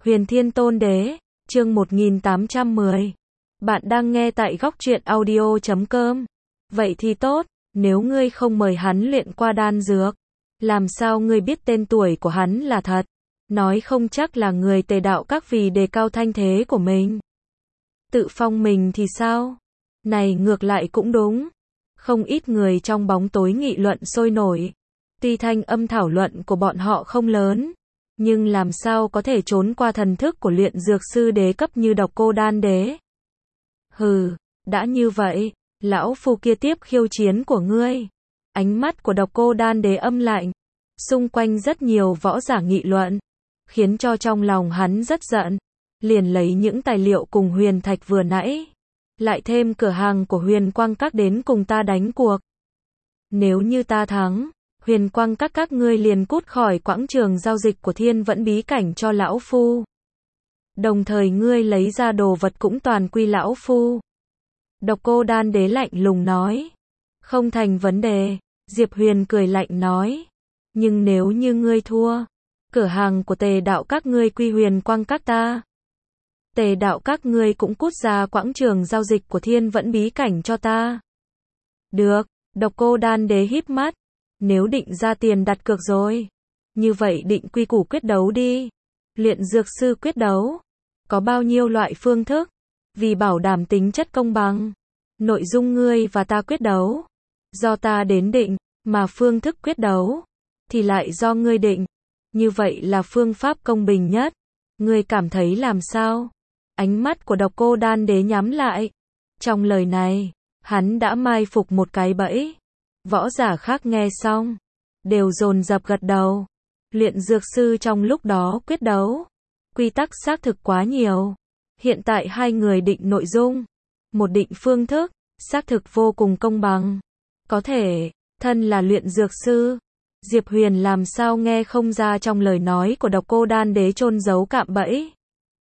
Huyền Thiên Tôn Đế, chương 1810. Bạn đang nghe tại góc truyện audio.com. Vậy thì tốt, nếu ngươi không mời hắn luyện qua đan dược, làm sao ngươi biết tên tuổi của hắn là thật? Nói không chắc là người Tề đạo các vì đề cao thanh thế của mình. Tự phong mình thì sao? Này ngược lại cũng đúng. Không ít người trong bóng tối nghị luận sôi nổi. Tuy thanh âm thảo luận của bọn họ không lớn, nhưng làm sao có thể trốn qua thần thức của luyện dược sư đế cấp như Độc Cô Đan Đế. Hừ, đã như vậy, lão phu kia tiếp khiêu chiến của ngươi. Ánh mắt của Độc Cô Đan Đế âm lạnh. Xung quanh rất nhiều võ giả nghị luận, khiến cho trong lòng hắn rất giận. Liền lấy những tài liệu cùng huyền thạch vừa nãy, lại thêm cửa hàng của Huyền Quang Các đến cùng ta đánh cuộc. Nếu như ta thắng, Huyền Quang các ngươi liền cút khỏi quãng trường giao dịch của Thiên Vẫn bí cảnh cho lão phu. Đồng thời ngươi lấy ra đồ vật cũng toàn quy lão phu. Độc Cô Đan Đế lạnh lùng nói. Không thành vấn đề, Diệp Huyền cười lạnh nói. Nhưng nếu như ngươi thua, cửa hàng của Tề đạo các ngươi quy Huyền Quang Các ta. Tề đạo các ngươi cũng cút ra quãng trường giao dịch của Thiên Vẫn bí cảnh cho ta. Được, Độc Cô Đan Đế híp mắt. Nếu định ra tiền đặt cược rồi, như vậy định quy củ quyết đấu đi. Luyện dược sư quyết đấu, có bao nhiêu loại phương thức, vì bảo đảm tính chất công bằng. Nội dung ngươi và ta quyết đấu, do ta đến định, mà phương thức quyết đấu, thì lại do ngươi định. Như vậy là phương pháp công bình nhất. Ngươi cảm thấy làm sao? Ánh mắt của Độc Cô Đan Đế nhắm lại. Trong lời này, hắn đã mai phục một cái bẫy. Võ giả khác nghe xong, đều dồn dập gật đầu. Luyện dược sư trong lúc đó quyết đấu, quy tắc xác thực quá nhiều. Hiện tại hai người định nội dung, một định phương thức, xác thực vô cùng công bằng. Có thể, thân là luyện dược sư, Diệp Huyền làm sao nghe không ra trong lời nói của Độc Cô Đan Đế chôn giấu cạm bẫy.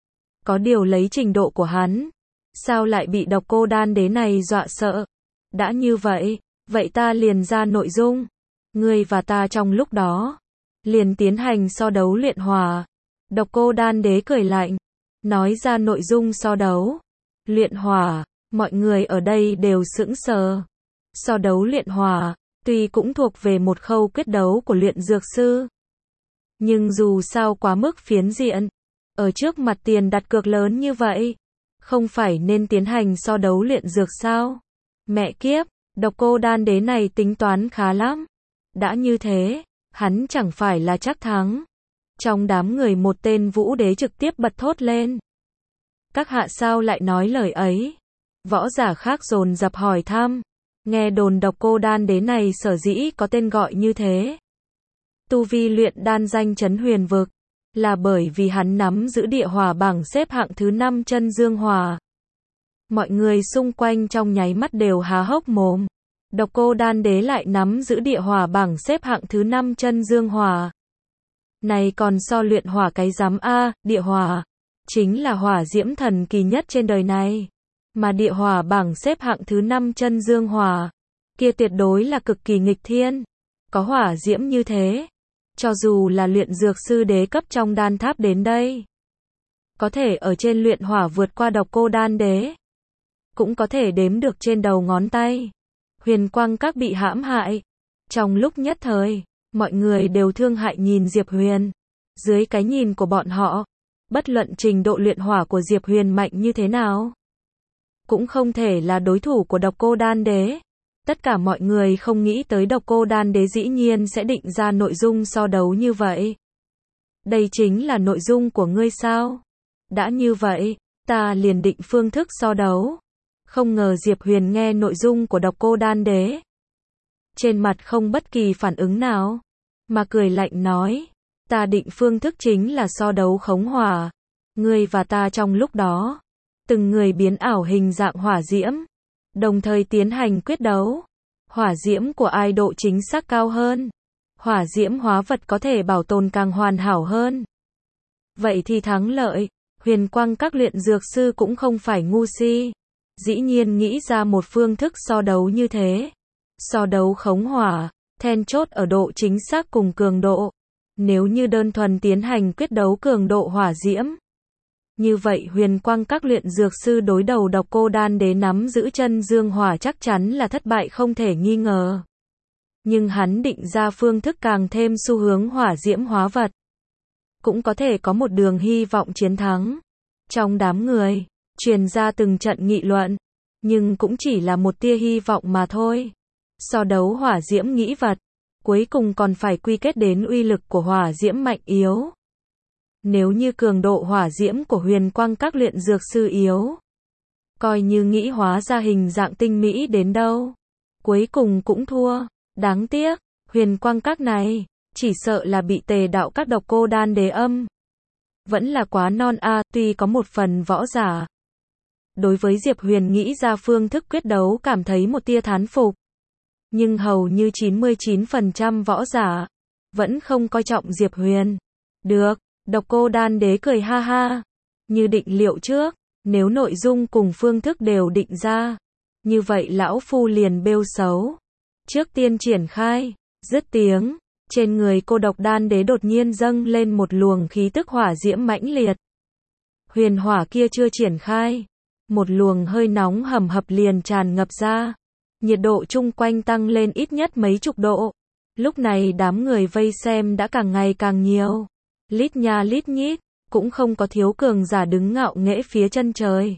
Có điều lấy trình độ của hắn, sao lại bị Độc Cô Đan Đế này dọa sợ? Đã như vậy, vậy ta liền ra nội dung. Ngươi và ta trong lúc đó, liền tiến hành so đấu luyện hỏa. Độc Cô Đan Đế cười lạnh, nói ra nội dung so đấu. Luyện hỏa, mọi người ở đây đều sững sờ. So đấu luyện hỏa, tuy cũng thuộc về một khâu quyết đấu của luyện dược sư. Nhưng dù sao quá mức phiến diện, ở trước mặt tiền đặt cược lớn như vậy, không phải nên tiến hành so đấu luyện dược sao? Mẹ kiếp! Độc Cô Đan Đế này tính toán khá lắm. Đã như thế, hắn chẳng phải là chắc thắng. Trong đám người một tên Vũ Đế trực tiếp bật thốt lên. Các hạ sao lại nói lời ấy? Võ giả khác dồn dập hỏi thăm. Nghe đồn Độc Cô Đan Đế này sở dĩ có tên gọi như thế. Tu vi luyện đan danh chấn huyền vực, là bởi vì hắn nắm giữ địa hỏa bảng xếp hạng thứ 5 chân dương hỏa. Mọi người xung quanh trong nháy mắt đều há hốc mồm. Độc Cô Đan Đế lại nắm giữ địa hỏa bảng xếp hạng thứ 5 chân dương hỏa. Này còn so luyện hỏa cái rắm a, địa hỏa chính là hỏa diễm thần kỳ nhất trên đời này. Mà địa hỏa bảng xếp hạng thứ 5 chân dương hỏa, kia tuyệt đối là cực kỳ nghịch thiên. Có hỏa diễm như thế, cho dù là luyện dược sư đế cấp trong đan tháp đến đây, có thể ở trên luyện hỏa vượt qua Độc Cô Đan Đế, cũng có thể đếm được trên đầu ngón tay. Huyền Quang Các bị hãm hại. Trong lúc nhất thời, mọi người đều thương hại nhìn Diệp Huyền. Dưới cái nhìn của bọn họ, bất luận trình độ luyện hỏa của Diệp Huyền mạnh như thế nào, cũng không thể là đối thủ của Độc Cô Đan Đế. Tất cả mọi người không nghĩ tới Độc Cô Đan Đế dĩ nhiên sẽ định ra nội dung so đấu như vậy. Đây chính là nội dung của ngươi sao? Đã như vậy, ta liền định phương thức so đấu. Không ngờ Diệp Huyền nghe nội dung của Độc Cô Đan Đế, trên mặt không bất kỳ phản ứng nào, mà cười lạnh nói, ta định phương thức chính là so đấu khống hỏa. Ngươi và ta trong lúc đó, từng người biến ảo hình dạng hỏa diễm, đồng thời tiến hành quyết đấu. Hỏa diễm của ai độ chính xác cao hơn, hỏa diễm hóa vật có thể bảo tồn càng hoàn hảo hơn, vậy thì thắng lợi. Huyền Quang Các luyện dược sư cũng không phải ngu si, dĩ nhiên nghĩ ra một phương thức so đấu như thế. So đấu khống hỏa, then chốt ở độ chính xác cùng cường độ. Nếu như đơn thuần tiến hành quyết đấu cường độ hỏa diễm, Như vậy Huyền Quang Các luyện dược sư đối đầu Độc Cô Đan Đế nắm giữ chân dương hỏa chắc chắn là thất bại không thể nghi ngờ. Nhưng hắn định ra phương thức càng thêm xu hướng hỏa diễm hóa vật. Cũng có thể có một đường hy vọng chiến thắng. Trong đám người, truyền ra từng trận nghị luận. Nhưng cũng chỉ là một tia hy vọng mà thôi. So đấu hỏa diễm nghĩ vật, cuối cùng còn phải quy kết đến uy lực của hỏa diễm mạnh yếu. Nếu như cường độ hỏa diễm của Huyền Quang Các luyện dược sư yếu, coi như nghĩ hóa ra hình dạng tinh mỹ đến đâu, cuối cùng cũng thua. Đáng tiếc, Huyền Quang Các này, chỉ sợ là bị Tề Đạo Các Độc Cô Đan Đế âm. Vẫn là quá non a, tuy có một phần võ giả. Đối với Diệp Huyền nghĩ ra phương thức quyết đấu cảm thấy một tia thán phục. Nhưng hầu như 99% võ giả, vẫn không coi trọng Diệp Huyền. Được, Độc Cô Đan Đế cười ha ha. Như định liệu trước, nếu nội dung cùng phương thức đều định ra, như vậy lão phu liền bêu xấu. Trước tiên triển khai, dứt tiếng, trên người Cô Độc Đan Đế đột nhiên dâng lên một luồng khí tức hỏa diễm mãnh liệt. Huyền hỏa kia chưa triển khai, một luồng hơi nóng hầm hập liền tràn ngập ra. Nhiệt độ chung quanh tăng lên ít nhất mấy chục độ. Lúc này đám người vây xem đã càng ngày càng nhiều. Lít nha lít nhít, cũng không có thiếu cường giả đứng ngạo nghễ phía chân trời.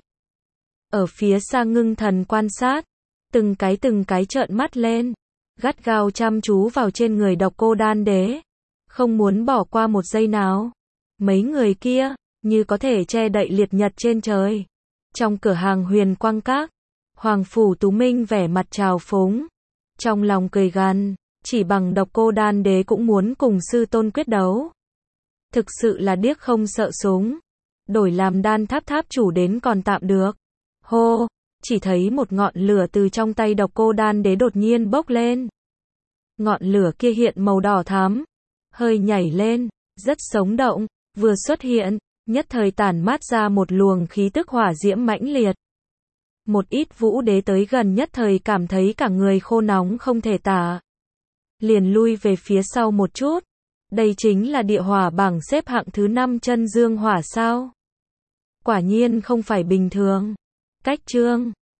Ở phía xa ngưng thần quan sát, từng cái trợn mắt lên, gắt gao chăm chú vào trên người Độc Cô Đan Đế, không muốn bỏ qua một giây nào. Mấy người kia, như có thể che đậy liệt nhật trên trời. Trong cửa hàng Huyền Quang Các, Hoàng Phủ Tú Minh vẻ mặt trào phúng, trong lòng cười gằn, chỉ bằng Độc Cô Đan Đế cũng muốn cùng sư tôn quyết đấu. Thực sự là điếc không sợ súng. Đổi làm Đan Tháp tháp chủ đến còn tạm được. Hô, chỉ thấy một ngọn lửa từ trong tay Độc Cô Đan Đế đột nhiên bốc lên. Ngọn lửa kia hiện màu đỏ thắm, hơi nhảy lên, rất sống động, vừa xuất hiện, nhất thời tản mát ra một luồng khí tức hỏa diễm mãnh liệt. Một ít vũ đế tới gần nhất thời cảm thấy cả người khô nóng không thể tả. Liền lui về phía sau một chút. Đây chính là địa hỏa bảng xếp hạng thứ 5 chân dương hỏa sao? Quả nhiên không phải bình thường. Cách chương